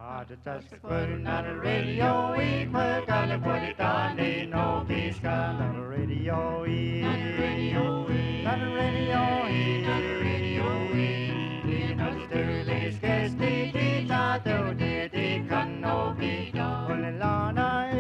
Just putting on the radio, we put on the body down, they know he's got on the radio, on the radio, on the radio, on the radio, you know the dirty scarce they thought they can no be done. When the lana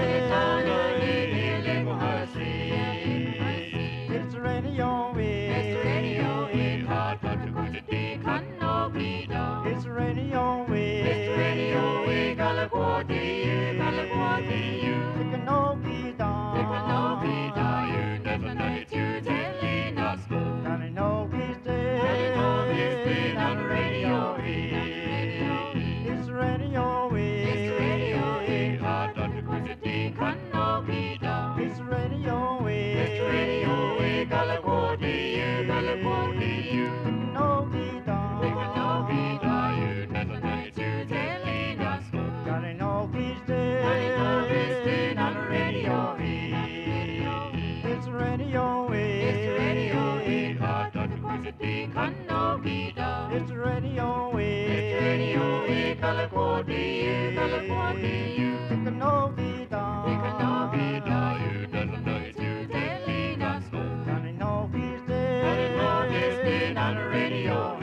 it's the radio, it's the radio, hard but the good they can no be done. It's the radio, it's the radio, California, California, it can no be done. It can no be done. You never know it, you telling us go. And I know he's dead. And I know he's dead on the radio. It's the radio, it's the radio, hard but the good they can no be done. It's the radio, it's the radio, California, California, it can no be done. It can no be done. You never know it, you telling us go. And I know he's dead. And I know he's dead on the radio. It's the radio, it's the radio, hard but the good they can no be done. It's the radio, it's the radio, California, California, it can no be done. It can no be done. You never know it, you telling us go. And I know he's dead. And I know he's dead on the radio.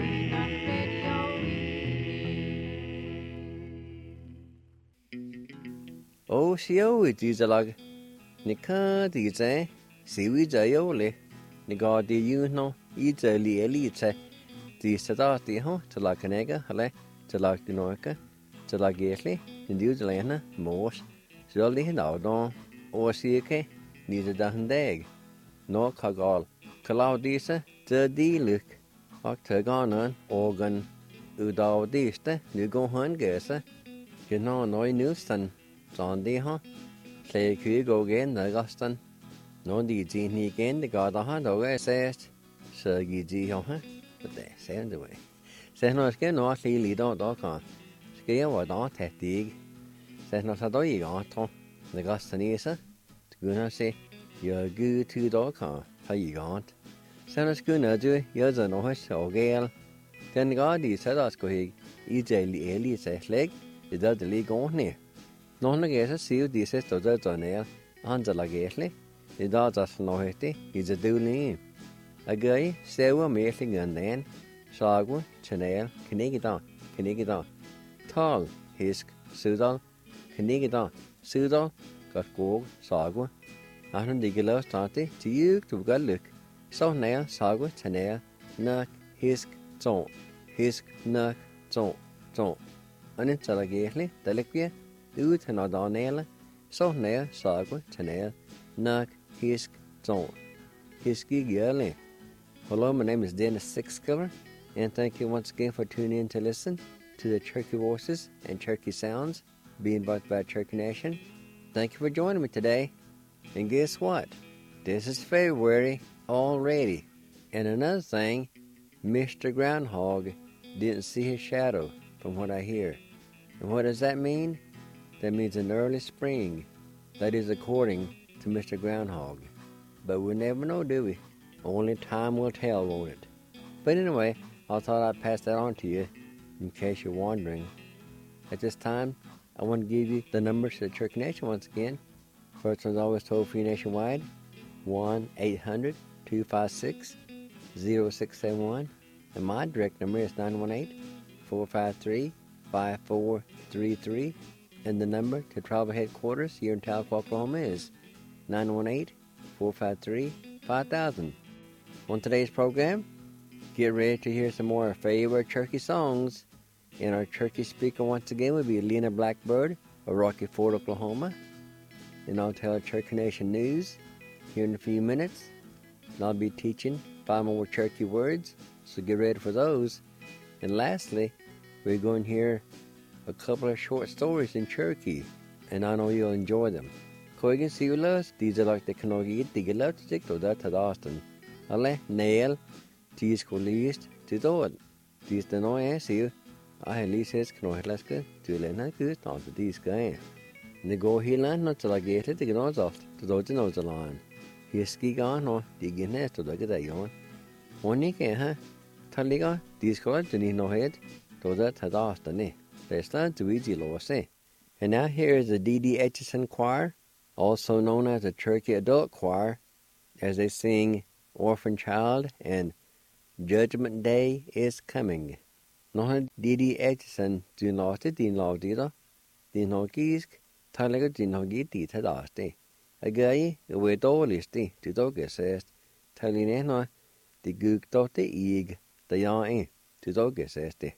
Ô xíu thì giờ là nị khá thì giờ xíu giờ yếu lệ nị gọi thì yêu nó ý giờ lì chạy thì sẽ đó thì hả giờ là cái này cái hả giờ là cái nói cái giờ là cái lệ thì điều giờ là nó mốt giờ lì nào đó ô xíu cái nị giờ đang đeg nó khá gọi cái lao đi sẽ giờ đi lực hoặc thời gian nữa organ ở đâu đi sẽ nếu có hơn cái sẽ cái nó nói nước sân chọn đi ha sẽ cứ go gen ở Gaston nó đi gì nhỉ gen thì có đó đâu cái sẽ sợ gì không ha để sẽ như vậy sẽ nói cái nó xí lý đó cả cái ở đó thật đi sẽ nó sao đó gì đó thôi ở Gaston đi sẽ cứ nó sẽ giờ cứ thứ đó cả hay gì đó sẽ nó cứ nữa chứ giờ nó hết sợ ghê tên có đi sẽ đó có gì ý chạy lý sẽ lấy thì đó thì lý có nè nó cái sẽ xíu đi sẽ tổ chức cho này anhจะละเกสเลยthì đóจะnói thế thìจะดูนี่cái xe của mình sẽ ngân đen sao của Chanel cái đó tall hisk sudal cái đó sudal cái cổ sao của anh đi cái lớp sao thế chỉ chụp cái lực sau này sao của Chanel nấc hisk nấc trộn anhจะละเกสเลยแต่เล็กเพี้ยut han har nela så när sago chanel nak hisk zon hiski girly. Hello, my name is Dennis Sixcover, and thank you once again for tuning in to listen to the Cherokee Voices and Cherokee Sounds being brought by Cherokee Nation. Thank you for joining me today. And guess what? This is February already. And another thing, Mr. Groundhog didn't see his shadow from what I hear. And what does that mean? That means an early spring. That is according to Mr. Groundhog. But we never know, do we? Only time will tell, won't it? But anyway, I thought I'd pass that on to you in case you're wondering. At this time, I want to give you the numbers to the Cherokee Nation once again. First one's always toll-free nationwide, 1-800-256-0671. And my direct number is 918-453-5433. And the number to tribal headquarters here in Tahlequah, Oklahoma is 918-453-5000. On today's program, get ready to hear some more of our favorite Cherokee songs. And our Cherokee speaker once again will be Lena Blackbird of Rocky Ford, Oklahoma. And I'll tell Cherokee Nation news here in a few minutes. And I'll be teaching 5 more Cherokee words, so get ready for those. And lastly, we're going to hear a couple of short stories in Cherokee, and I know you'll enjoy them. Koigen siulas, these are like the Kanogi, the Galatic to that at Austin. Ale, nail, teas colist, to do it. These the no answer. I at least says Kanohilaska to Lena good on to these guys. The go healan not to like it, the gnoz off to those the nose along. He ski on or the guinness to look at that yawn. One nick, Taliga, these colors, and no head, to that at Austin, Festan to easy Lose. And now here is the D.D. Etchison Choir, also known as the Cherokee Adult Choir, as they sing Orphan Child and Judgment Day is Coming. Nohan D.D. Etchison do not din laudida, din hogisk, talaga din hogiti tadaste. Agay, we dolisti, to dogesest, talineno, the gug dote ig, the yain, to dogeseste.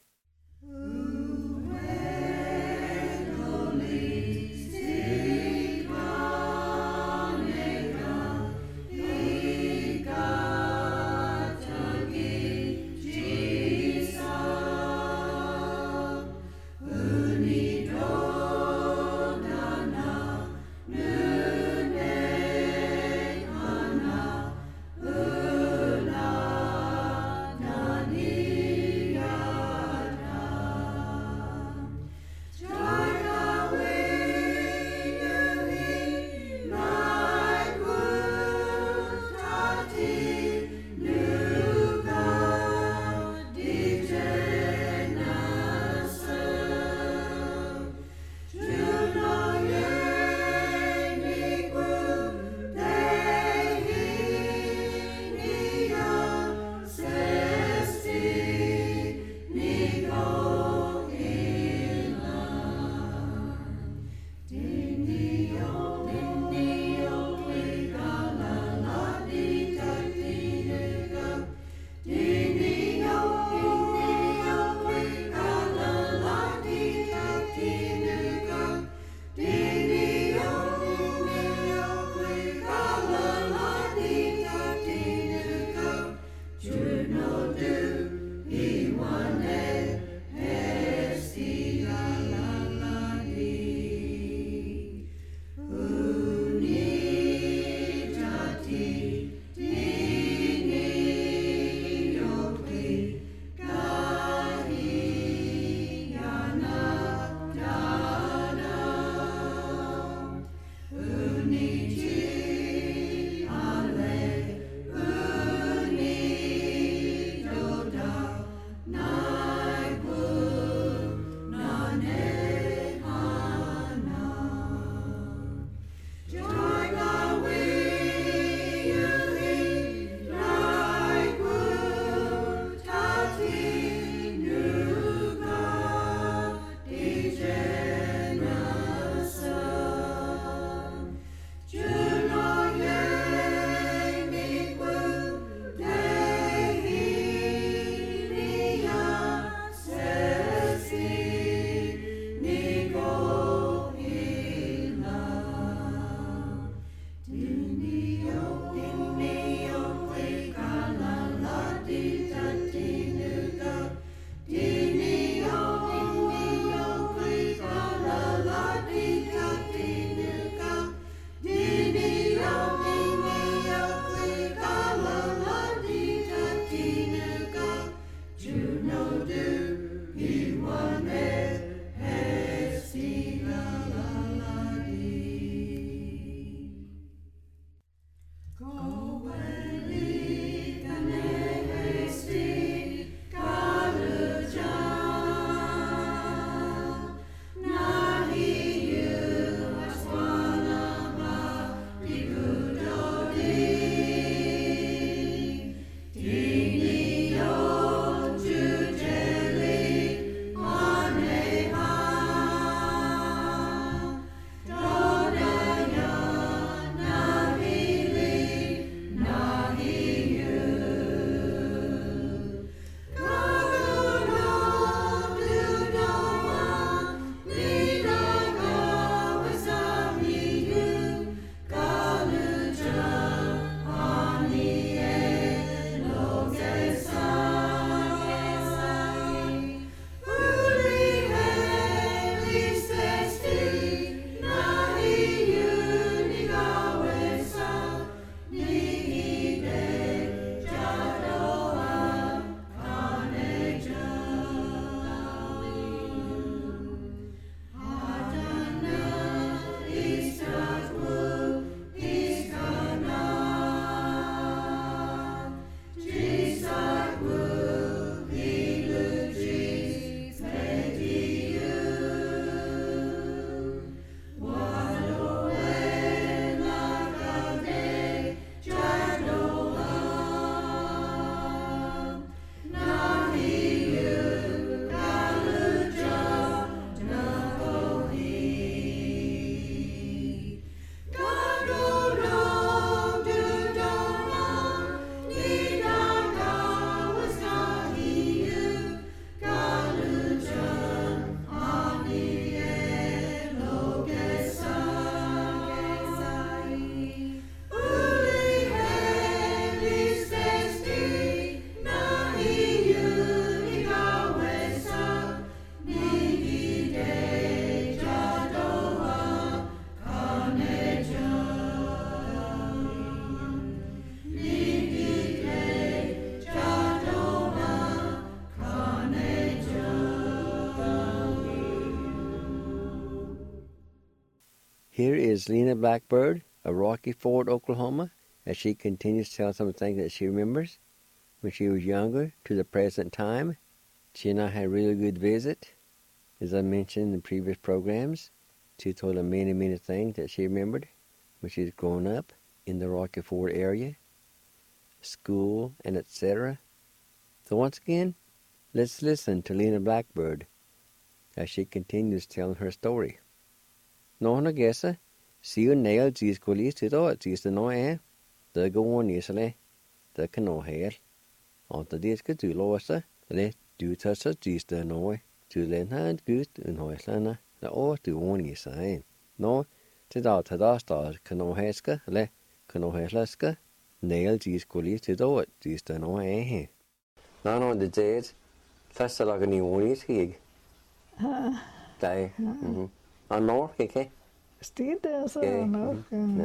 Here is Lena Blackbird of Rocky Ford, Oklahoma, as she continues to tell some things that she remembers when she was younger to the present time. She and I had a really good visit. As I mentioned in previous programs, she told her many, many things that she remembered when she was growing up in the Rocky Ford area, school, and etc. So once again, let's listen to Lena Blackbird as she continues telling her story. Nå hun gæsser, siger nære til skulle til det, til det nå er, der går nisle, der kan nå her. Og det skal du låse, eller du tager så til det nå, til den her gud en højslande, der over du ordentlig sig. Nå, til der kan nå herske, eller kan nå herske, nære til skulle til det, til det nå er her. Nå, det er det. Først så lager ni ordentlig, skal ikke? Nej. Og norsk, ikke? Steder så er nok.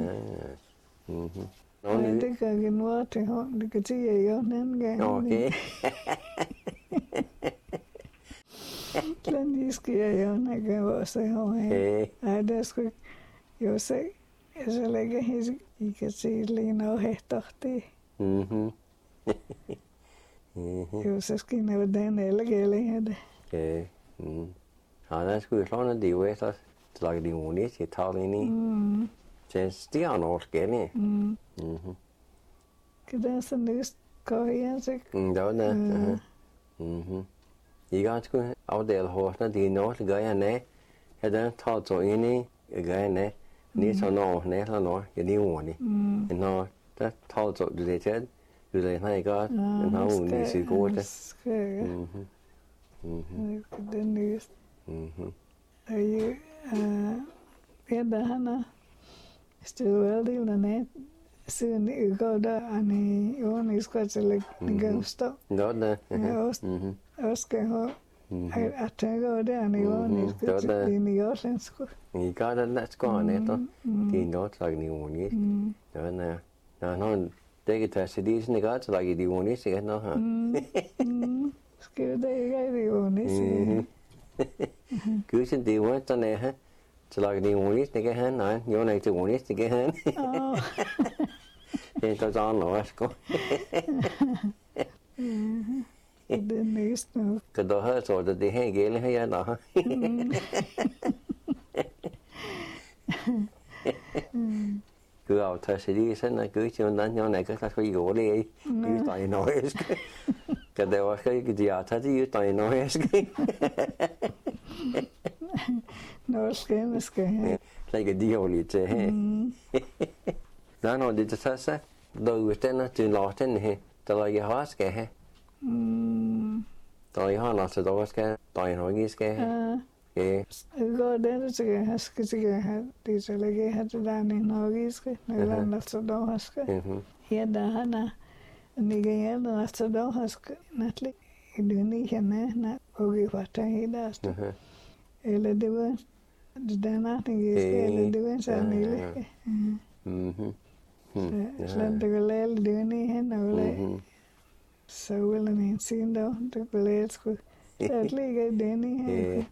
Men det kan ikke nå til hånd. Det kan sige, at jeg den gang. Okay. Den skal jeg jo, når jeg også har. Nej, det skulle jo se. Jeg så lægger helt, I kan se lige noget efter det. Jo, så skal jeg nå den eller gælde her det. Okay. Ja, der skulle jeg slå noget det jo efter. Så lager de ordentligt til at tage ind i. Så det er norsk, ikke? Kan det så nøst gå her, så? Det var det. I kan sgu afdele horsene, de er norsk, gør jeg næ. Jeg der tager så ind i, jeg gør jeg næ. Ni så når, næ så når, jeg er ordentligt. Men når der tager så, du det til, du det har jeg godt, den har hun lige sit gode til. Skal jeg. Det er nøst. Og jeg der han er støvældig eller næt, siden jeg går der, han er ordentlig skræt, eller jeg kan stå. Godt da. Jeg også skal have, at jeg går der, han er ordentlig skræt, det er ikke også en skud. I gør det, lad os gå an efter. Det er godt, så lager de ordentligt. Når han dækker til at sætte i sådan, ikke godt, så lager de ordentligt, sikkert noget her. Skal jo det ikke rigtig ordentligt, Gud, det er jo sådan her. Så lager de ordentligt, det kan han. Nej, jo, ikke til ordentligt, det kan han. Det er sådan noget, sko. Det er næst nu. Kan du høre så, at det her gælder her, jeg der. Gud aftager sig lige sådan, at Gud til hvordan jeg ikke kan få i går det i. Gud, der er noget, sko. Kan det også ikke, de har taget det, der er noget, sko. Nå, skal jeg. Lægger de jo lidt til her. Nå, når det tager sig, der udstænder til lorten her, der jeg har skal have. Der jeg har noget, så der skal, der er noget, jeg skal have. Jeg går der, så skal jeg have, det så lægger jeg have til der, noget, jeg skal, eller andet, så der skal. Her der han er, nikker jeg der, så der skal, natlig, i den ikke henne, og jeg var der helt der. Eller det var det natt jeg skal, eller det var en sådan lille. Så det var lidt døgn i hende, og lidt solen i en siden der, det var lidt skud. Så det ligger i den i hende.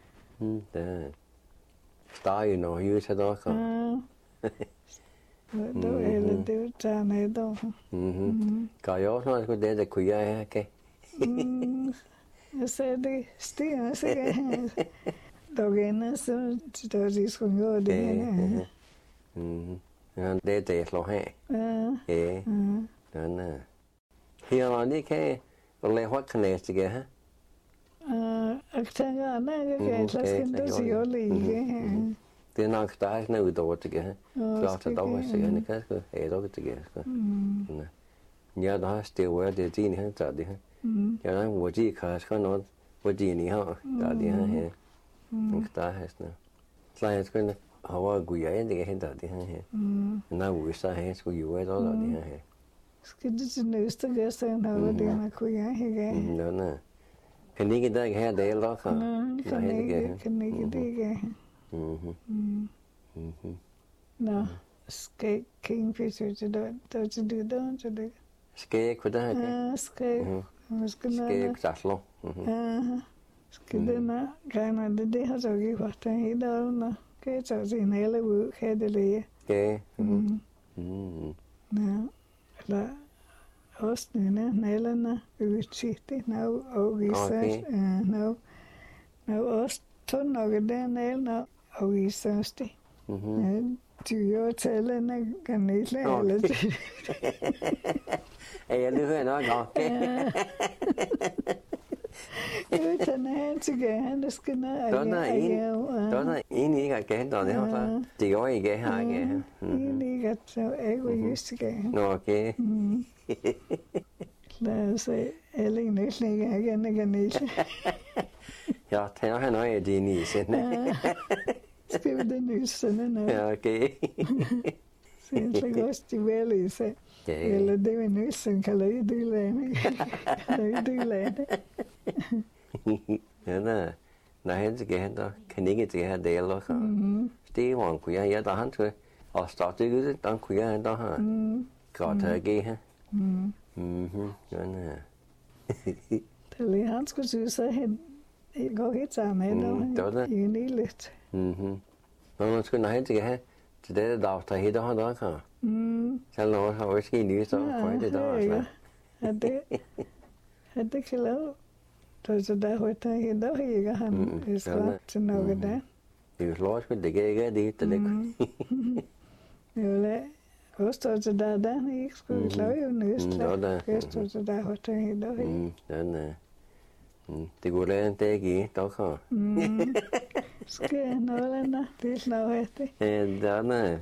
Stadig noget, jeg tager der også. Det var tager ned der. Kan jeg også noget, det kunne jeg have, kan? Jeg sagde det, stiger, så jeg dogene, så der de skulle gøre det her. Ja, det er det, jeg slår her. Ja. Her er det kan lave højt kanæst, ikke her? Jeg tænker, at jeg skal ikke sige jo lige. Det er nok stærkt noget udover det her. Klart at dog er sikkert, kan sgu have dog det her. Ja, der har støvet, det er din her, der er det her. Ja, der er hvor de kan sgu noget, hvor de er her, der er det her. Der er her sådan. Så jeg skulle have gået ind, det kan hente det her. Når vi så her skulle jo et år det her. Skal du til næste gæster, når det er kunne jeg ikke? Nej. Kan ikke der her det eller så? Kan ikke det ikke. Nå, skal Kingfisher til dig til det så det. Skal jeg kunne det her? Skal jeg slå. Skal det nå, kan det har så ikke været helt der. cái chỗ gì này là bự khai để lấy Okay. nè là ost này là na utsiti nào ogisa nào ost thon nào cái đen này là ogisa sti Tio tæller na kanile eller det. Jeg lyder nok godt. Utan han tycker han det ska na. Då är en i kan då det har. Det går inte här igen. Ni gat så egoist igen. Okej. Lad os se. Eller nøslinger igen og kanile. Ja, tænker han også, at det er en i siden. Skriv det nysene nu. Ja, okay. Sen så går det väl i sig. Eller det är nysen kallar ju du länge. Kallar du länge. Ja, när han ska hända kan inte det här del också. Det var en kuja jag där han skulle och starta ut den kuja han där har. Gott att ge här. Ja, nej. Det han skulle synes så hen. Det går helt sammen då. Det är ju lidt. Men man skulle nej til have til det der der hedder han der kan. Selv når har også ske lige så på det der så. Det kan lave. Så der har det hedder ikke han skal til noget der. Det er slået skulle det ikke det det. Jo la. Også så der ikke skulle lave jo næste. Så der har det hedder. Ja nej. Det går lære det ikke der kan. Skal noget der det slår det. Der nej.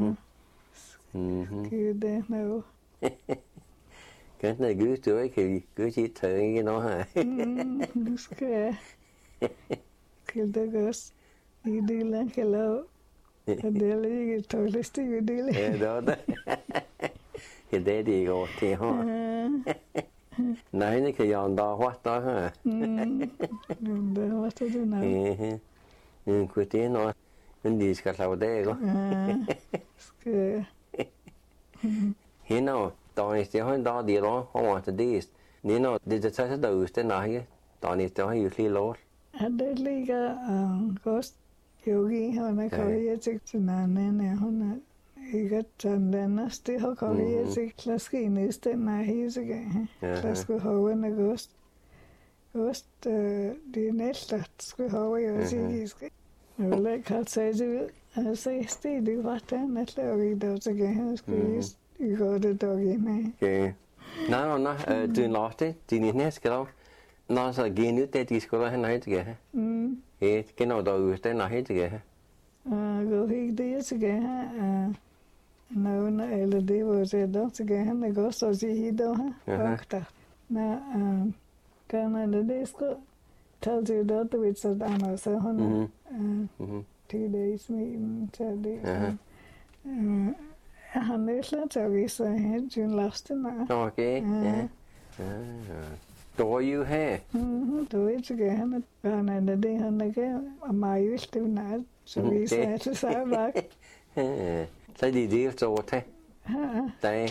Skal det noget. Cái này cứ tuổi thì cứ chỉ thở cái nó hả? Skal det godt. I det lang hello. Det er lige tålest i det. Ja, det. Det er det godt til ha. Nej, det kan jeg endda hva der ha. Det var det nu. Men kunne det noget, men de skal lave det, ikke? Skal. Hende, der er det har en dag det der, og at det er Nino, det tager der ud den nej, der er det har jo lige lov. Det ligger godt. Yogi han er kommet til nanen, hun er ikke sådan det har kommet til klaske næste nej så gang. Klaske hoven er godt. Godt det næste skulle have jo sige skal. Jeg vil ikke have sagt det. Altså det var det næste og i dag så gang skulle I går det dog ind. Okay. Nej, du lagte din næste dag. Når så gen ud det de skulle have nej til her. Det kan noget der ud den nej til her. Gå helt det til her. Nå, eller det var det der til her. Det går så sige i dag her. Nå, kan det skulle tage til det du ved så der så hun. 2 days med til det. Han er slet ikke så han jo laste mig. Okay. Ja. Då ju här. Då är det han är det han är mig just nu så vi säger så så vart. Så det så till. Nej.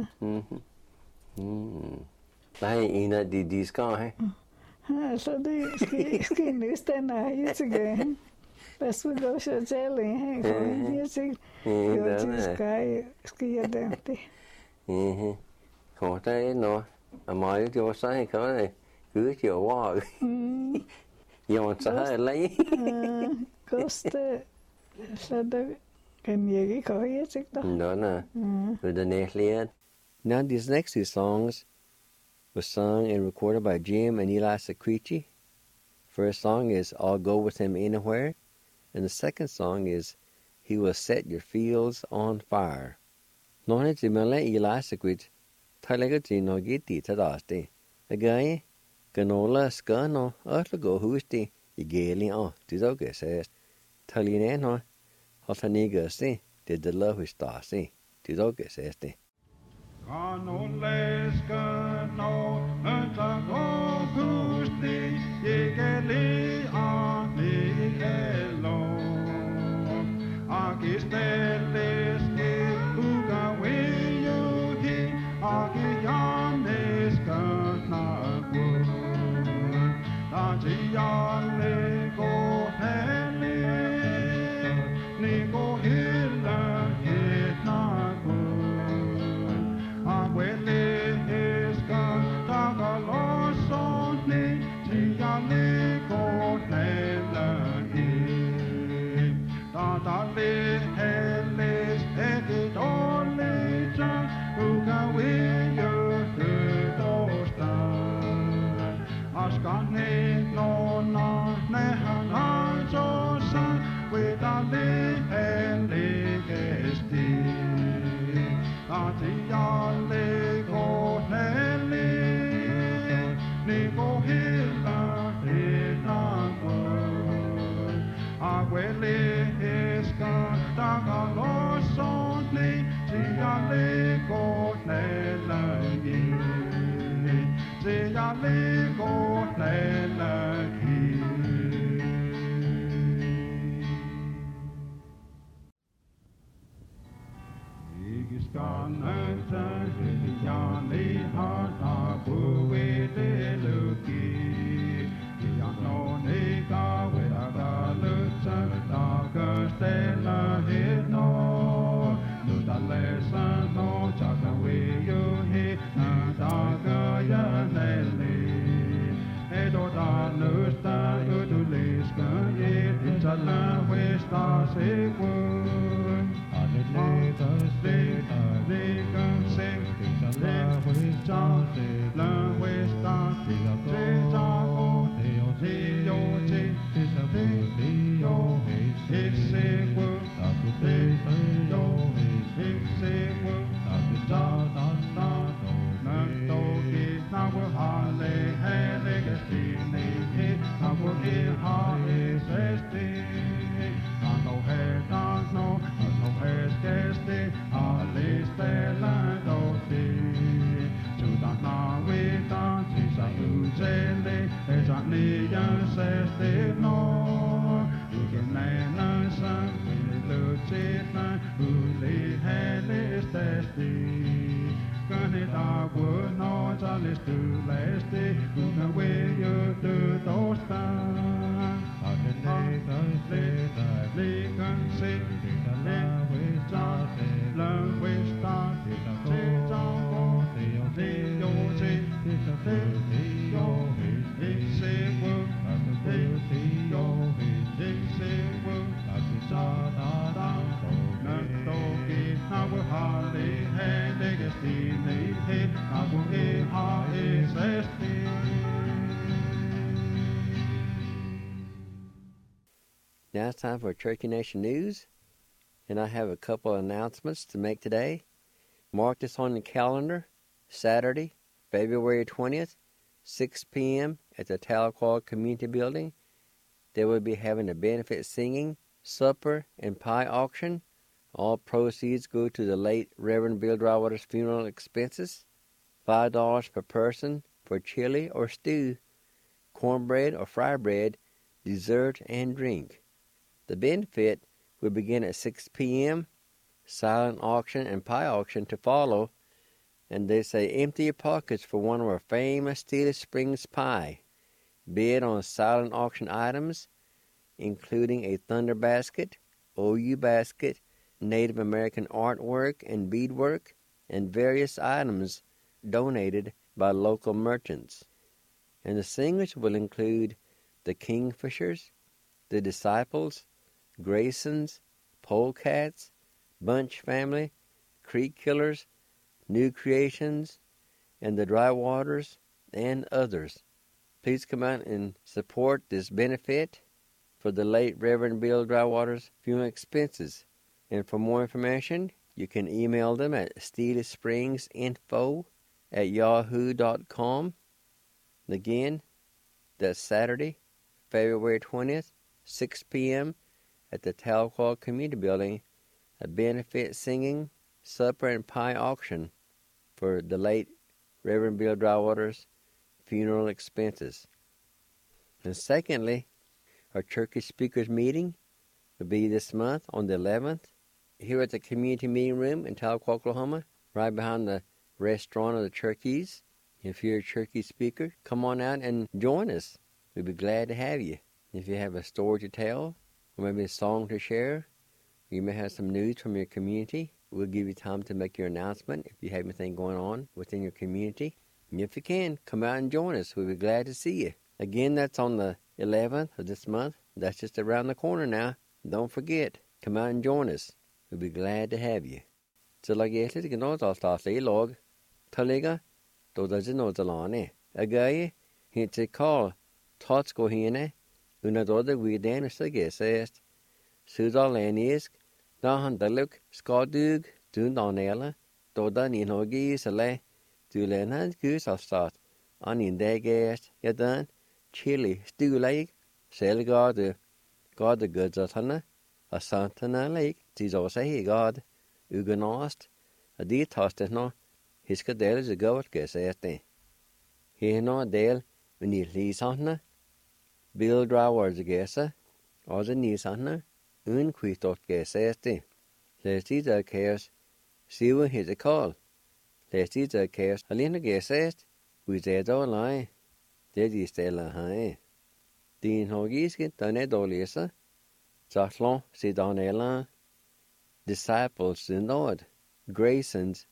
Nej, en af de skal have. Så det skal næsten have til igen. Hvad skulle gå så til her? Jeg siger, jeg skal jeg det. Kommer der ind noget? Og mig jo så han kan det. Gud jo var. Jo så har jeg koste så der kan jeg ikke gå her til dig. No. With the next Now these next 2 songs was sung and recorded by Jim and Eli Secrechi. First song is I'll Go With Him Anywhere, and the second song is He Will Set Your Fields on Fire. Når det med Eli Secrechi, taler til noget gitt til det. Det gør Ganola skal nå at gå hus det i gæling og det dog sæs. Taler nå har han ikke se det lov hus der se det dog sæs det. Ganola skal nå at gå hus det i gæling og det lov. Og i stedet skal uga ved jo hi og i janne skal snakke. Da til janne går henne Now it's time for Cherokee Nation News, and I have a couple of announcements to make today. Mark this on the calendar, Saturday, February 20th, 6 p.m. at the Tahlequah Community Building. They will be having a benefit singing, supper, and pie auction. All proceeds go to the late Reverend Bill Drywater's funeral expenses. $5 per person for chili or stew, cornbread or fry bread, dessert, and drink. The benefit will begin at 6 p.m., silent auction and pie auction to follow, and they say empty your pockets for one of our famous Steely Springs pie. Bid on silent auction items, including a thunder basket, OU basket, Native American artwork and beadwork, and various items donated by local merchants. And the singers will include the Kingfishers, the Disciples, Graysons, Polecats, Bunch Family, Creek Killers, New Creations, and the Drywaters, and others. Please come out and support this benefit for the late Reverend Bill Drywater's funeral expenses. And for more information, you can email them at steelyspringsinfo@yahoo.com. Again, that's Saturday, February 20th, 6 p.m. at the Tahlequah Community Building, a benefit singing, supper, and pie auction for the late Reverend Bill Drywater's funeral expenses. And secondly, our Cherokee Speakers meeting will be this month on the 11th here at the Community Meeting Room in Tahlequah, Oklahoma, right behind the restaurant of the Cherokees. If you're a Cherokee speaker, come on out and join us. We'd be glad to have you. If you have a story to tell, or maybe a song to share, you may have some news from your community, we'll give you time to make your announcement if you have anything going on within your community. And if you can, come out and join us. We'll be glad to see you. Again, that's on the 11th of this month. That's just around the corner now. Don't forget, come out and join us. We'll be glad to have you. So like you said, you know, I'll start the log. Taliga, do doesn't know the lane. A guy, he's a call. Tots go hine. Una doda we dan is the guest. Sudal Lanisk, Dahan Daluk, Skadug, Dundonella, Toda ni nogi sale, du lenan gus al start. An in degest, yadan, chili, stew lake, sel God the goods at hana, a santana lake, tis also he God, uganost, a di tostet no, his cadel is a goat gesete. He no del, when he lees hana, Bill Drawers gesa, or the niece hana, unquitot gesete. Let's see the chaos, see when he's a call. Let's see the chaos, Alina geset, we said all lie. Did you stay la high? Din hogiske dane dolisa, Zachlon si donela, disciples in Lord, Graysons,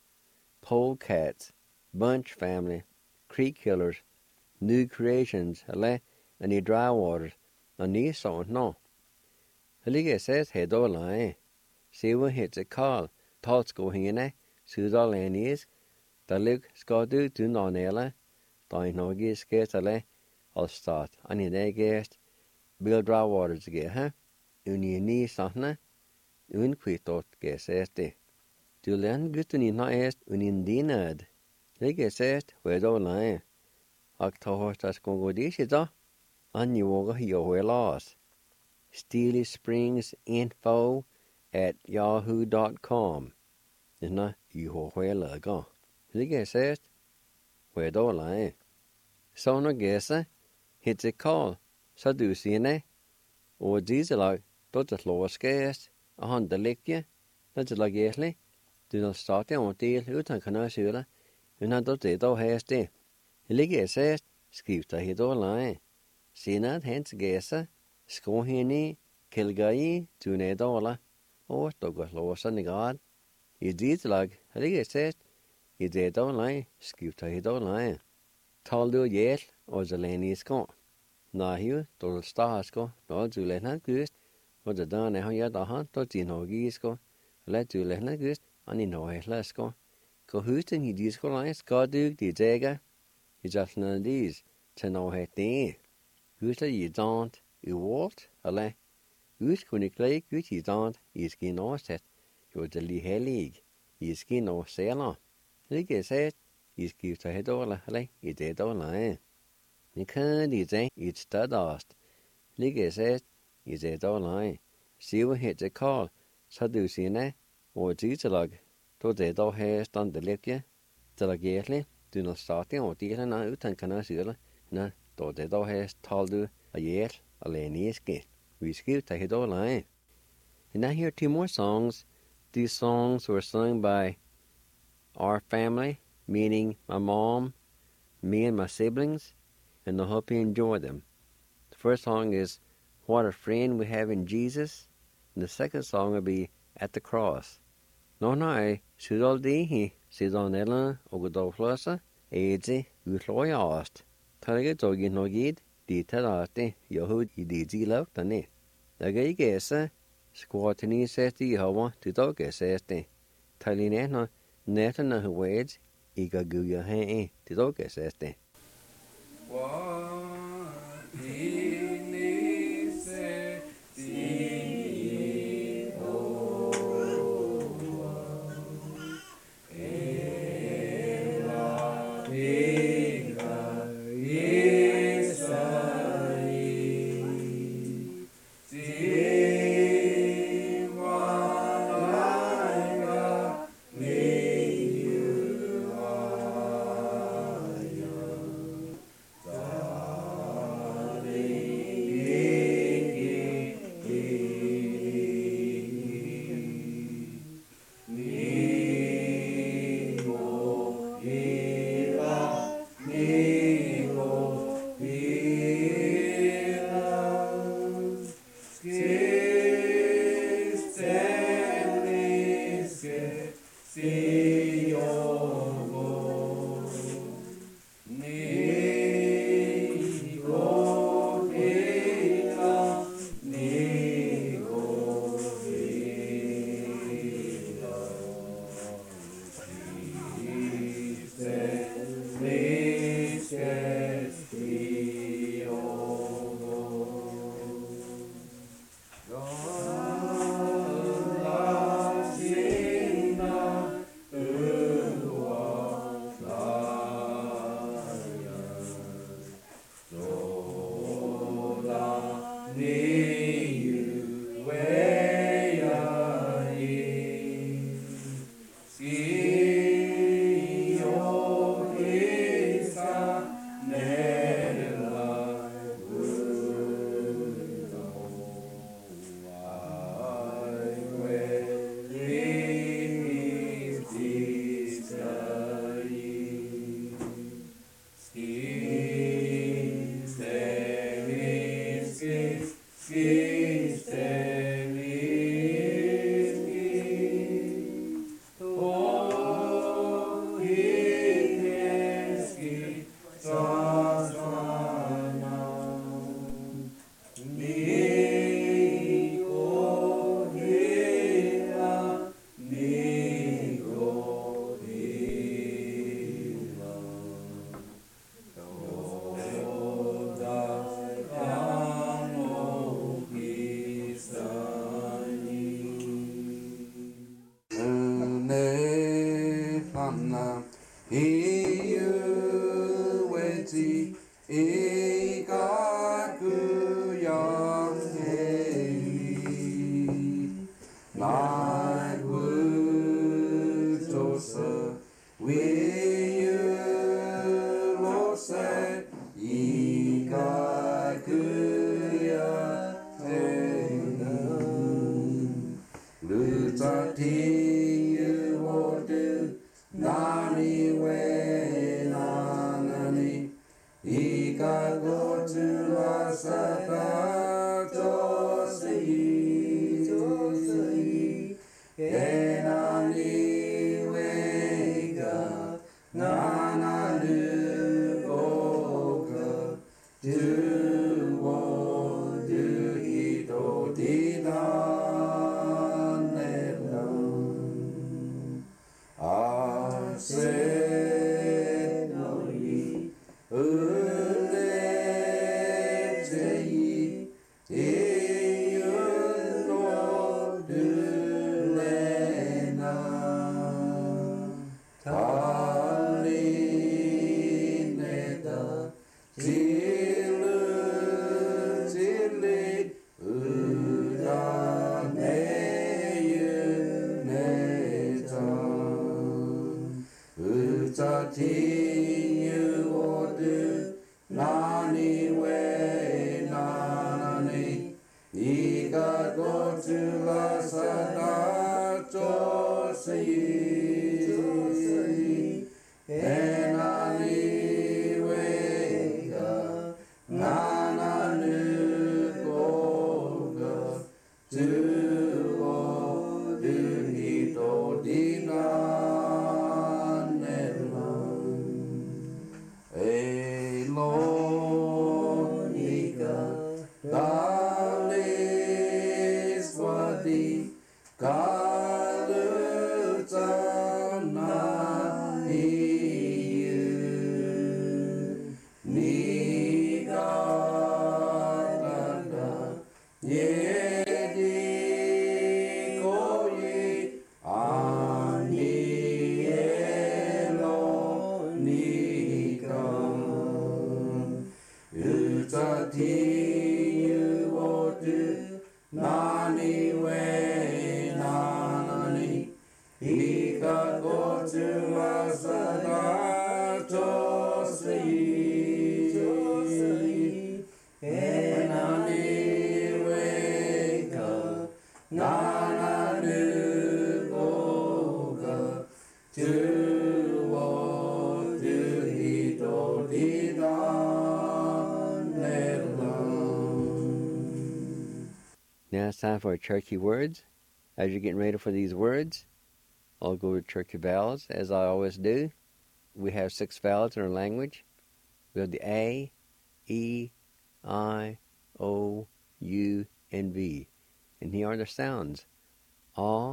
polecats, bunch family, creek killers, new creations, ale, and the dry waters, and these so no. Halige says he do lie. See when hits a call, thoughts go hingene, Sudal anis, the look scodu to nonela, dine hogis ale, I'll start, and in a guest, Bill dry waters get, huh? Unini sahna, unquitot geseste. Du len gutuni na est unindinad. Lige sest, wedo lie. Octohostas congodishida, annuoga yoelas. Steely Springs info at yahoo.com. Isna yohuela go. Lige sest, wedo lie. Sona gesa, hits a call, sadusine, or dieselag. Tot het losgeest, a hande likje, dat het lageerli, du dan staat je aan deel utan kanasula, en han tot dit al heeste. Ligge sest, skrift hij door lijn. Sinad hens gesa, skohini, kilgai, tune dola, o togas losa negad. I dit lag, ligge sest, I dit door lijn, skrift hij door lijn. Tal du jel, o zeleni sko. Na hiu, tot stahasko, no zulen gust, og det dan han gjør da han tot din hogisko, let du lehna gust, han I noe lesko. Ko husten I disko lai skadug di dega, I jafna dis, til no het det. Husta I dant, I volt, alle. Hus kunne klei gut I dant, I skin åsett, jo det li helig, I skin åsela. Ligge sett, I skifta hedåla, alle, I det dåla. Ni kan di det, I stadast. Ligge sett, I det dåla. Siva hit a call, sadusine, or dieselag. To det då här standelikje, delegerli, du no stati och dela na utan kanasula, na då det då här taldu a yer aleniske. We skip ta hidola. And I hear two more songs. These songs were sung by our family, meaning my mom, me and my siblings, and I hope you enjoy them. The first song is What a Friend We Have in Jesus, and the second song will be At the Cross. No, sudal dihi, sidonella, ogodoflasa, eidzi, utloyast. Target dogi nogid, di terate, yohud I di lautane. Daga igesa, squatini seti hawa, to doga sesti. Talinena, netana huweds, iga guya hee, to doga sesti. Now it's time for Cherokee words. As you're getting ready for these words, I'll go to Cherokee vowels, as I always do. We have 6 vowels in our language. We have the A, E, I, O, U, and V. And here are the sounds. A,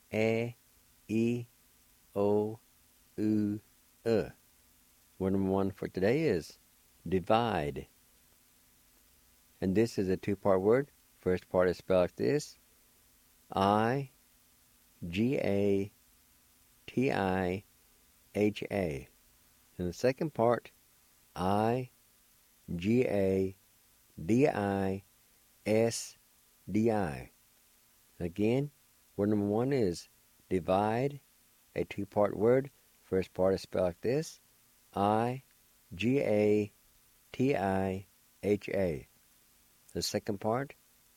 E, O, U, Word number 1 for today is divide. And this is a 2-part word. First part is spelled like this: I-G-A-T-I-H-A. And the second part, I-G-A-D-I-S-D-I. Again, word number 1 is divide, a 2-part word. First part is spelled like this: I-G-A-T-I-H-A. The second part,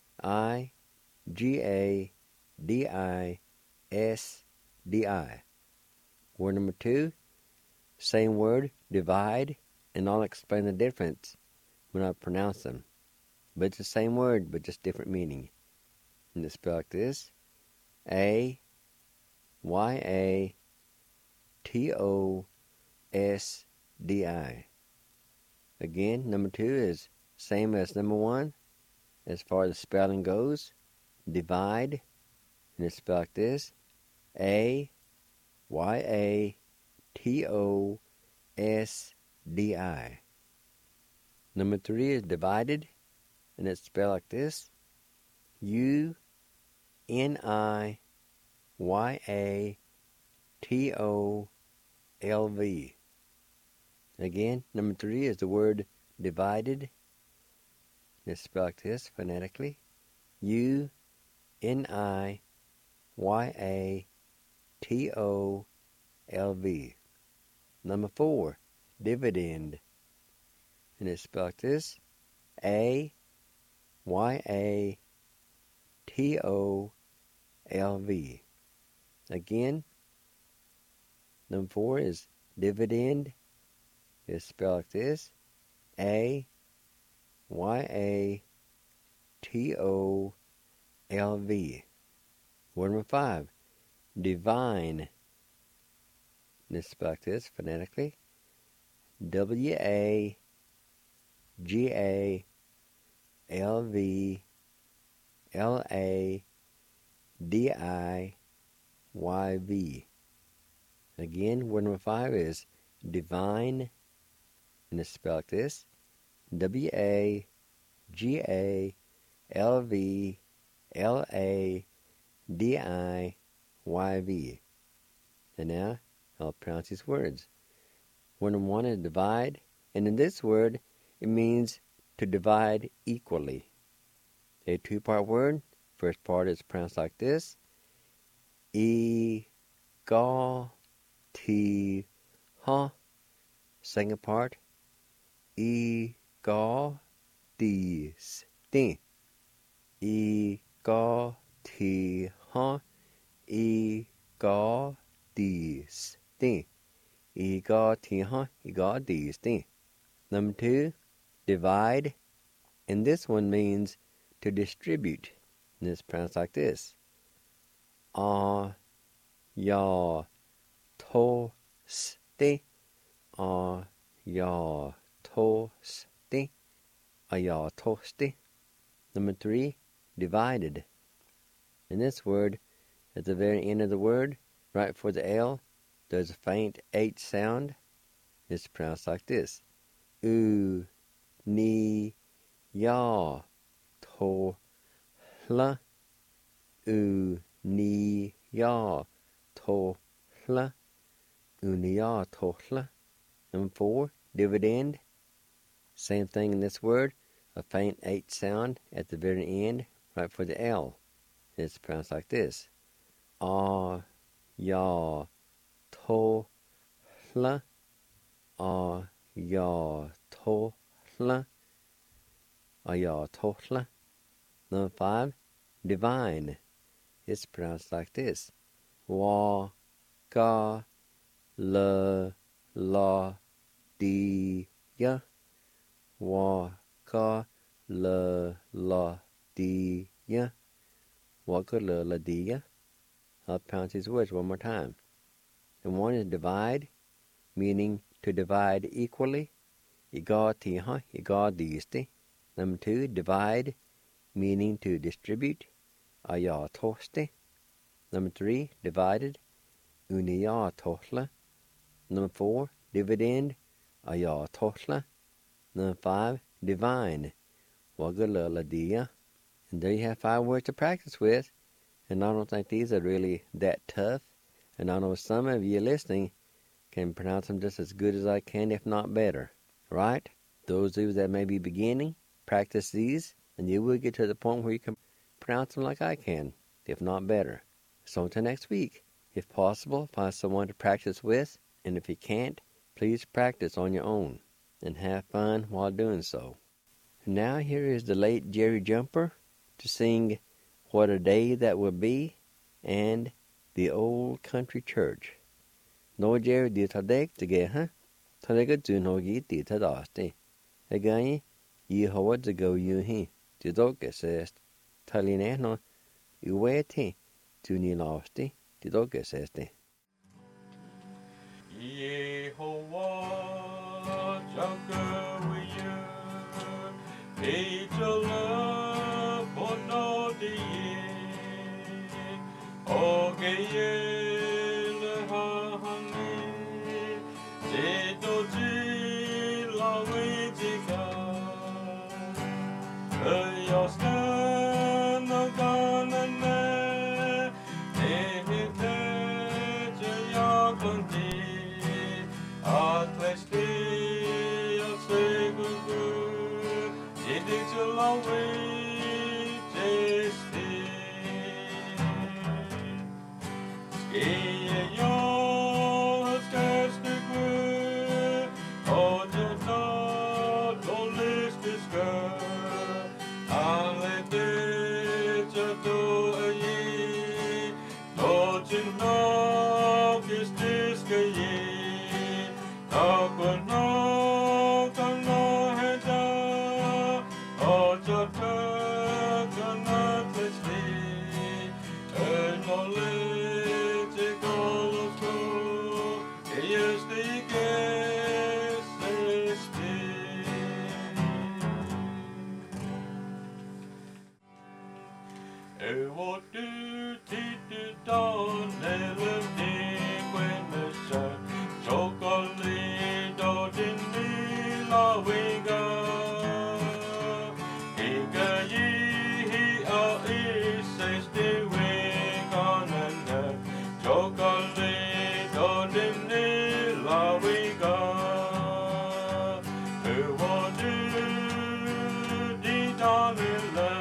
I-G-A-D-I-S-D-I. Word number 2, same word, divide, and I'll explain the difference when I pronounce them. but it's the same word, but just different meaning. And it's spelled like this: AYATOSDI. Again, number 2 is same as number 1 as far as the spelling goes. Divide, and it's spelled like this: AYATOSDI. Number 3 is divided, and it's spelled like this: UNIYATOLV. Again, number 3 is the word divided. It's spelled like this phonetically: UNIYATOLV. Number 4, dividend, and it's spelled like this: AYATOLV. Again, number 4 is dividend. It's spelled like this: AYATOLV. Word number 5, divine. And it's spelled like this phonetically: WAGALVLADIYV. Again, word number 5 is divine, and it's spelled like this: WAGALVLADIYV. And now I'll pronounce these words. Word number 1 is divide, and in this word it means to divide equally. A 2-part word. First part is pronounced like this: E-ga-ti-ha. Second part: E-ga-di-sti. E-ga-ti-ha. E-ga-di-sti. E-ga-ti-ha. E-ga-di-sti. Number 2, divide, and this one means to distribute. And it's pronounced like this: A-ya-to-sti. A-ya-to-sti. A-ya-to-sti. Number 3, divided. And this word, at the very end of the word, right before the L, there's a faint H sound. It's pronounced like this: U-ni-ya-to-hla. U-ni-ya-to-hla. U-ni-ya-to-hla. Number 4, dividend. Same thing in this word, a faint H sound at the very end, right before the L. It's pronounced like this: A-ya-to-hla. A-ya-to-hla. A-ya-to-hla. Number 5, divine. It's pronounced like this: Wa-ka-la-la-di-ya. Wa-ka-la-la-di-ya. Wa-ka-la-la-di-ya. I'll pronounce these words one more time. And 1 is divide, meaning to divide equally. I-ga-ti-ha. I-ga-di-sti. Number 2, divide, meaning to distribute. A-ya-to-sti. Number 3, divided. U-ni-ya-to-hla. Number 4, dividend. A-ya-to-hla. Number 5, divine. Wa-ga-la-la-di-ya. And there you have 5 words to practice with. And I don't think these are really that tough. And I know some of you listening can pronounce them just as good as I can, if not better. Right? Those of you that may be beginning, practice these, and you will get to the point where you can pronounce them like I can, if not better. So until next week, if possible, find someone to practice with, and if you can't, please practice on your own, and have fun while doing so. Now here is the late Jerry Jumper to sing What a Day That Will Be and The Old Country Church. No Jerry di tadek tige ha? Tadeka zun hogi di tadaste. Again, ye hoa to go you he. de dogge sest. Taline no uweti tu ni lasti de dogge sest. Yehovah, Jacob, you, Angel of Bonodi, Ogayel Hahani, Jedoji Lawijiga, Yostan Ganane, Ehite Jayakundi. Atlesti Alsegugu, Jediculawi Jesti, Skiye yo Haskestigu, Ojata Dolistiska, Alete Jato Ayi, Dojin Nogistiska Yi. Akono kono heda, ojata kono testi, knowledge golosko, esti gesesti. What do titu don eleni quenesa, chocolate dodini la winga, Iga yi a is the wing on and chocolate dodini la winga, who want to di donilla.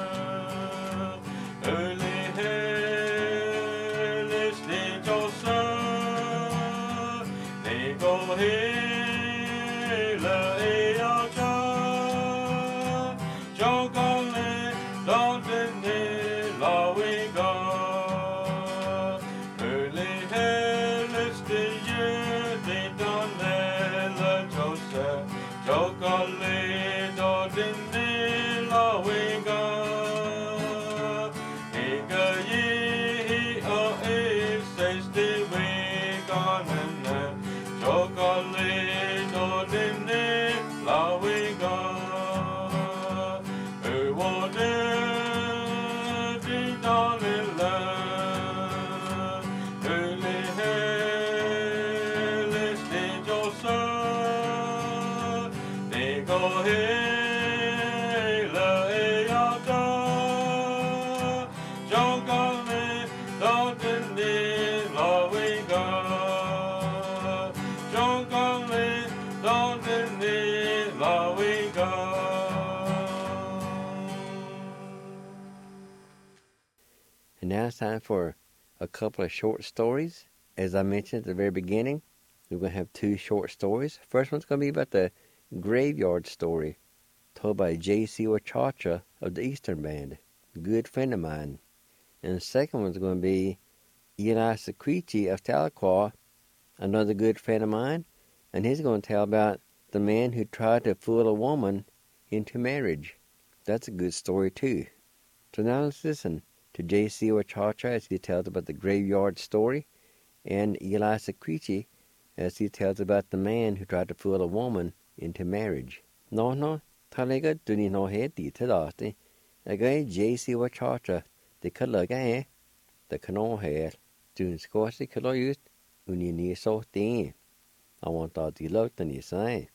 And now it's time for a couple of short stories. As I mentioned at the very beginning, we're going to have two short stories. First one's going to be about the graveyard story, told by J.C. Wachacha of the Eastern Band, a good friend of mine. And the second one's going to be Eli Sequiti of Tahlequah, another good friend of mine, and he's going to tell about the man who tried to fool a woman into marriage. That's a good story too. So now let's listen to J.C. Wachacha as he tells about the graveyard story, and Eli Sequiti as he tells about the man who tried to fool a woman into marriage. No, talega duni no he di tadasti. Again, J.C. Wachacha, the kalaga the cano hair, dun scorsi kaloyut, uni ni so thing. I want all the look than you say.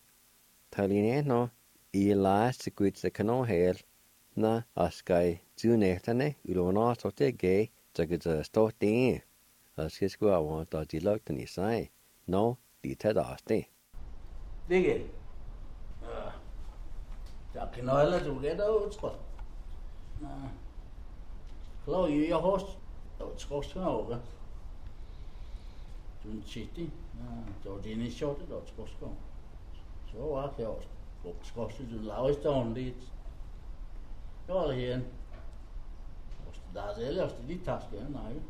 Taline no, Eli Sequiti the cano hair, na askai Zunetane, Ulona Sote Gay, Zagaza Stotin. As his go, I want all the look than you say. No, the Tedasti. Dig it. Jackinola to get out. Hello, you your host? It's supposed to know. Doing cheating. Georgine shot it, it's supposed to go. So I thought, it's supposed to do lowest on it. All here. Daar is als die tasje, nou.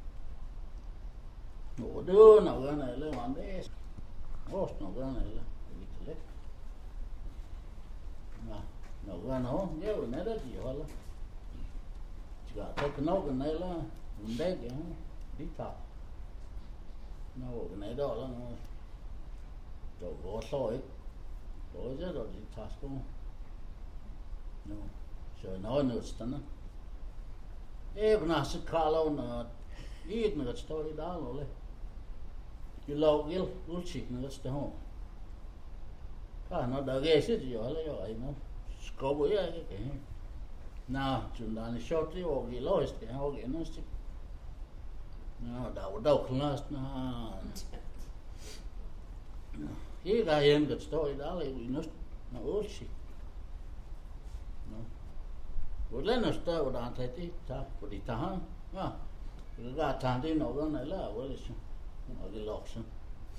Nou, doe nou gaan hele, want deze. Was nog gaan hele, niet lekker. Nou, Nó nó nhớ rồi nãy đó gì hết là chỉ cả thấy cái nấu cái này là mình đấy cái đi thà nó cái này đó là nó rồi có sỏi có rất là đi thà không nó rồi nói nữa nữa bên nào sẽ khá lâu nó ít nữa cái story đó rồi cái lâu cái lúc chỉ nữa cái story nó đã ghé xí gì rồi lại nó có bữa cái nào chúng ta nó short đi hoặc cái lối cái hoặc cái nó xí nó đầu class nó cái em cái story đó là nó ớt xí bữa lên nó story đó thấy tí ta bữa đi ta ha cái gà thang thì nó cái này là bữa đi xuống nó cái lọc xuống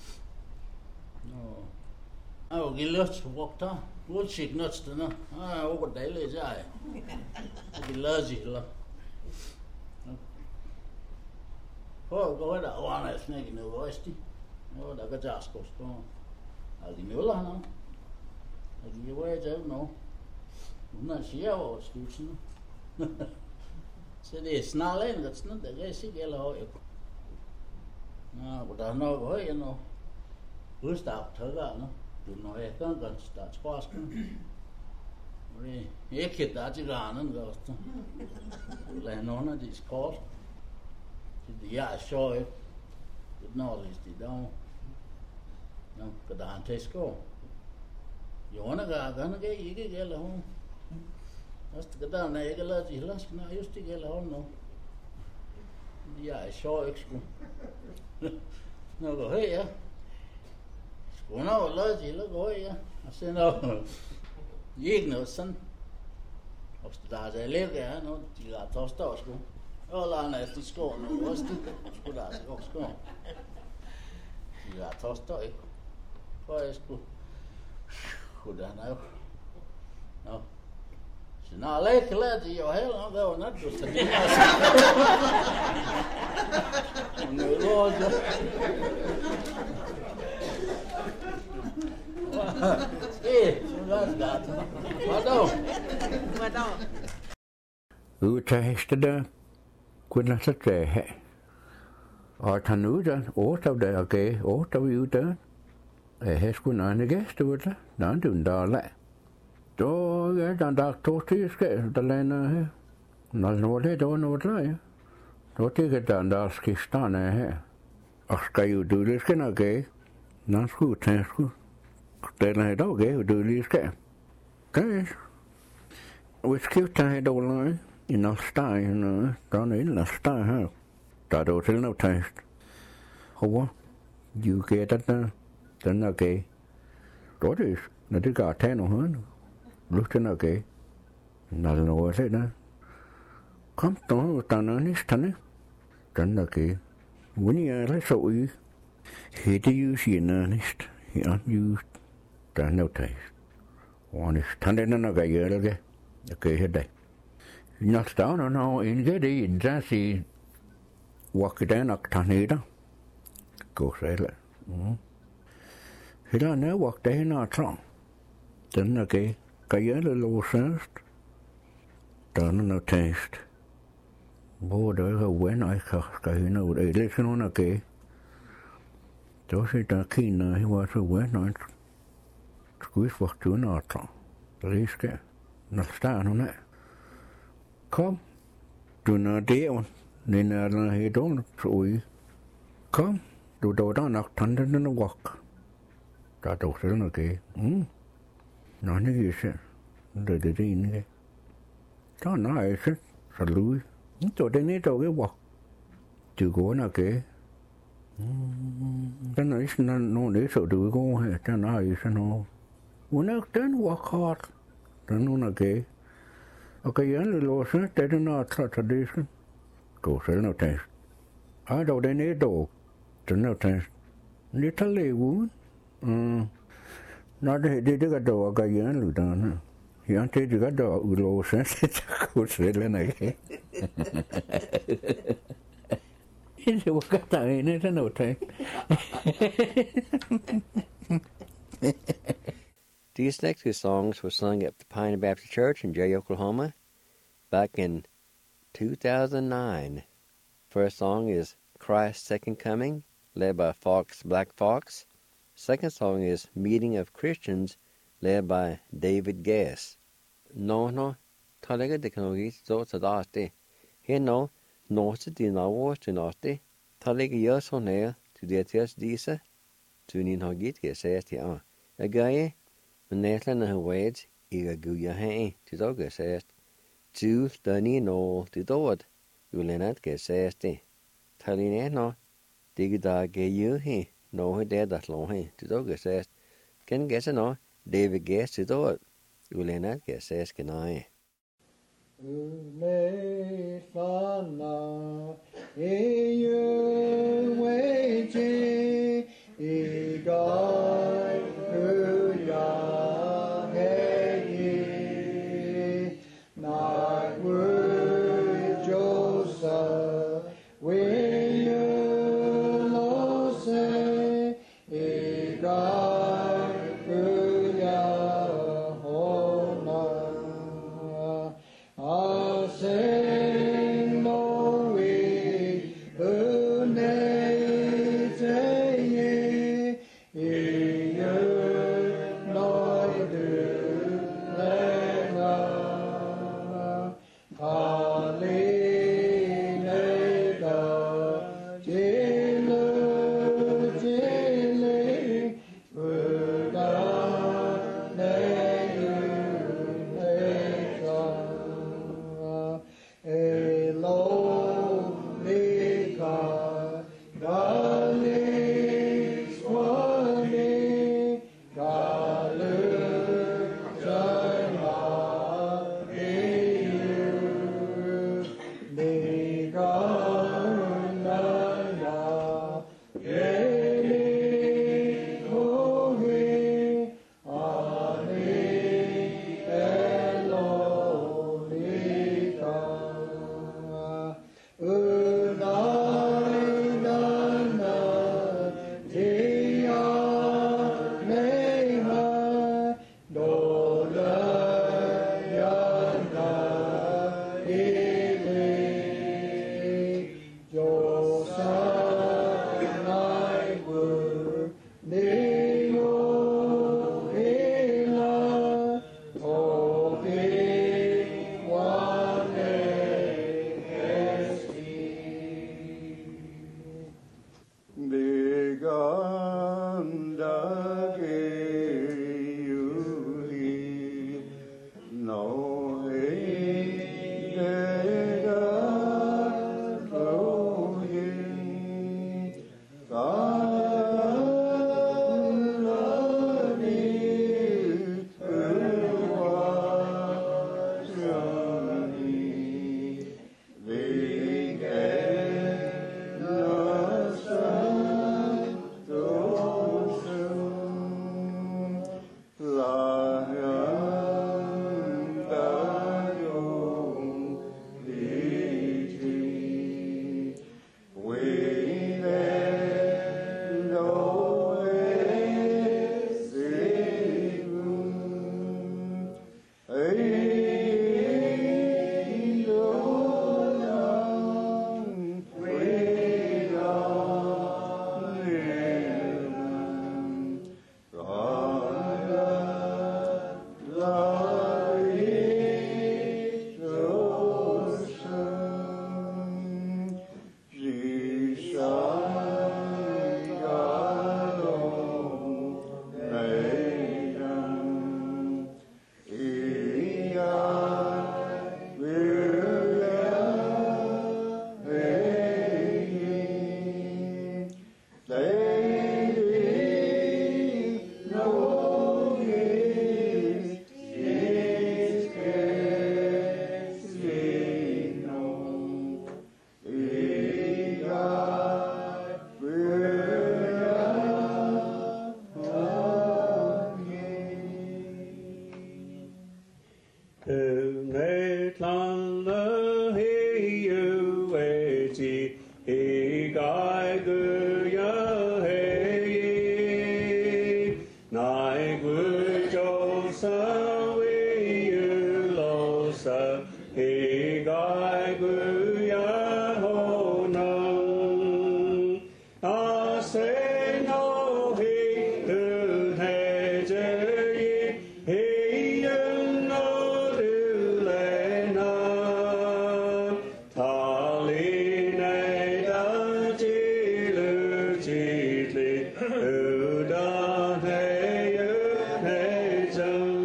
cái lợt vóc ta, vốn xịt nốt đó nó, cái đấy là gì? Cái lợt gì là, có đã hoàn hết này cái nữa rồi chứ, đã cái giá cost đó, cái nữa là nó, cái vậy chứ nó, nó xíu stúch nó, sẽ đi snal lên cái nó để cái xí cái là thôi, cái đó nó gọi nó, bữa stop thở ra nó. Nó è con sta squash rồi e che da ci ganno gosto le nonna di score di ya show it knowledge di down no cái đàn thế score yo nó ga cái là không nó cái đàn này cái là gì là nó just cái là không nó di ya show it nó có hay á của nó là gì là gọi á xem đâu giết nó sân hoặc là giải liệt cái nó chỉ là toast toast cũng là này thì score nó có cái đó có score chỉ là toast toast phải score của đó nó nó lấy cái là gì vậy nó đâu nó được thật người lo chứ Uutahista kunna sa trehe. Artan udan åtav det ake åtav udan. Heskun anegest uda dan dundala. Då är den dag tortiska dalena he. Nal norde då nordla ja. Då tycker den dag skistana he. Aska uduliska nage. Nansku tensku. Det är då ge uduliska. Cái Wiskuta då lai. In Alstai, down in Alstai, huh? That hotel no taste. How you get that then okay. What is? Not the got 10 or hun. Looked in okay. Not know what it now. Come down on his tongue. Then okay. When you are so you, he to use in earnest, he unused. Then no taste. One is standing in a guy, okay, head day. Nhắc đó nó in cái đi in ra thì hoặc cái đấy nó thành đó cô sẽ là thì là nếu hoặc đấy nó tròn tính là cái giá là lô sát đó nó taste bố đỡ là quên nói khác cái nó để lấy cái nó là cái đó sẽ ta khi nào thì qua sự quên nói squeeze hoặc chú nó tròn lấy cái nó ta nó nè Kom, du når det on, den er helt on, tror Kom, du da nok tanden den walk. Der dog selv okay. Nå, det er så. Det ene. Så nej, så lui. Så den er dog walk. Du går nok okay. Den er ikke nogen det så du går her. Den er ikke sådan noget. Hun er den walk hard. Den er okay. Okay, jeg låser det er noget tradition. Gå selv noget tæst. Dog den er dog. Den er tæst. Lidt at leve. Nå, det kan dog gøre jeg løderne. Jeg det kan dog låse. Det går selv ikke. Det var godt der inde. Det er noget tæst. These next two songs were sung at the Pioneer Baptist Church in Jay, Oklahoma, back in 2009. First song is Christ's Second Coming, led by Black Fox. Second song is Meeting of Christians, led by David Gass. No, talega teknologi zo sadate. Here no se dinawo to note. Talega yasonea to detias disa. To nin hagit ge sesti a. Agaye, menetla na hawed, iga guya hain, to doga sest. Tu dani no to dood, ulenat ge sesti. Taline no, digda ge yuhi, no he dead that long he, to doga sest. Ken guess no, David guess to dood, ulenat ge sest kenai. Umefana eyeweje igai kuya hei na Joseph we lo se igai kuya hona sing no we đại cử ya hồ nông a se no hi tu thể chế hi yun no tu lệ na tha li này đã chi lu chi li u da thế chân.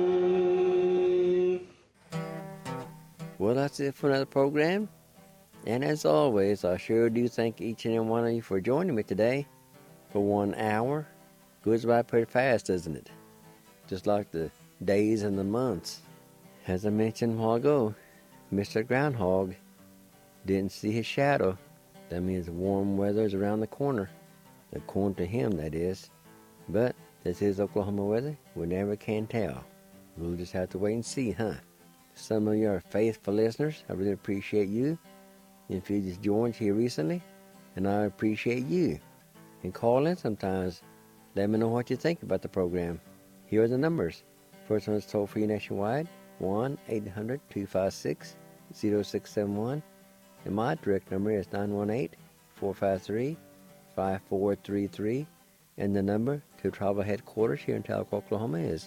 Well, that's it for another program. And as always, I sure do thank each and every one of you for joining me today for 1 hour. Goes by pretty fast, doesn't it? Just like the days and the months. As I mentioned a while ago, Mr. Groundhog didn't see his shadow. That means warm weather is around the corner. According to him, that is. But this is Oklahoma weather. We never can tell. We'll just have to wait and see, huh? Some of you are faithful listeners. I really appreciate you. If you just joined here recently, and I appreciate you. And call in sometimes. Let me know what you think about the program. Here are the numbers. First one is toll-free nationwide, 1-800-256-0671. And my direct number is 918-453-5433. And the number to tribal headquarters here in Tahlequah, Oklahoma is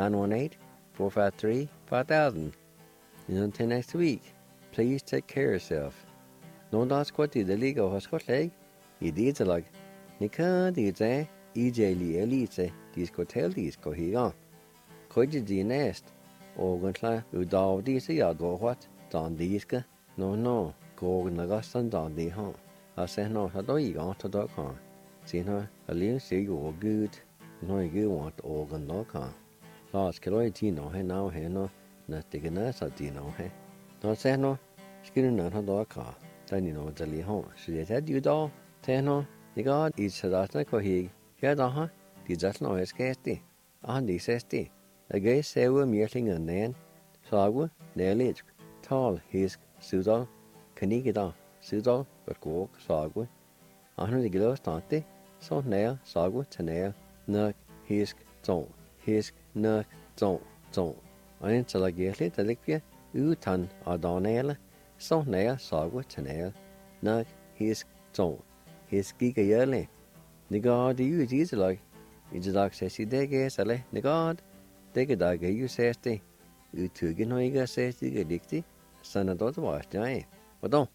918-453-5000. And until next week, please take care of yourself. No das kwati the ligo hoskotleg, iditalag, nika dite, ejli elite, discotel disco higa. Koji di nest, ogantla udav dise yadwat, dan diska, no, gogan nagastan dan di han. I say no, I don't eat to dog han. See no, a little say you good, no, you want organ dog han. Last kilo tino, he now, he no. Natigana Satino, he. No seno, skinner not a car. Then you know the Lihon. She had you doll. Teno, the god is Sadasna Kohig. Yadaha, the just no escasti. Andy sesti. A gay sewer meeting and then. Sagu, nearly tall, his Sudol, Kanigida, Sudol, but walk, Sagu. 100 kilos tante, so nail, Sagu, Tanel, Nuk, Hisk, Zone, Hisk, Nuk, Zone. Ein talagieli talikvia utan adonela so nea sagwa tanel nag his zone his giga yele nigad you jislag ijidak sesi dege sale nigad dege daga you sesti utugin hoiga sesti gedikti sanadot was jae odon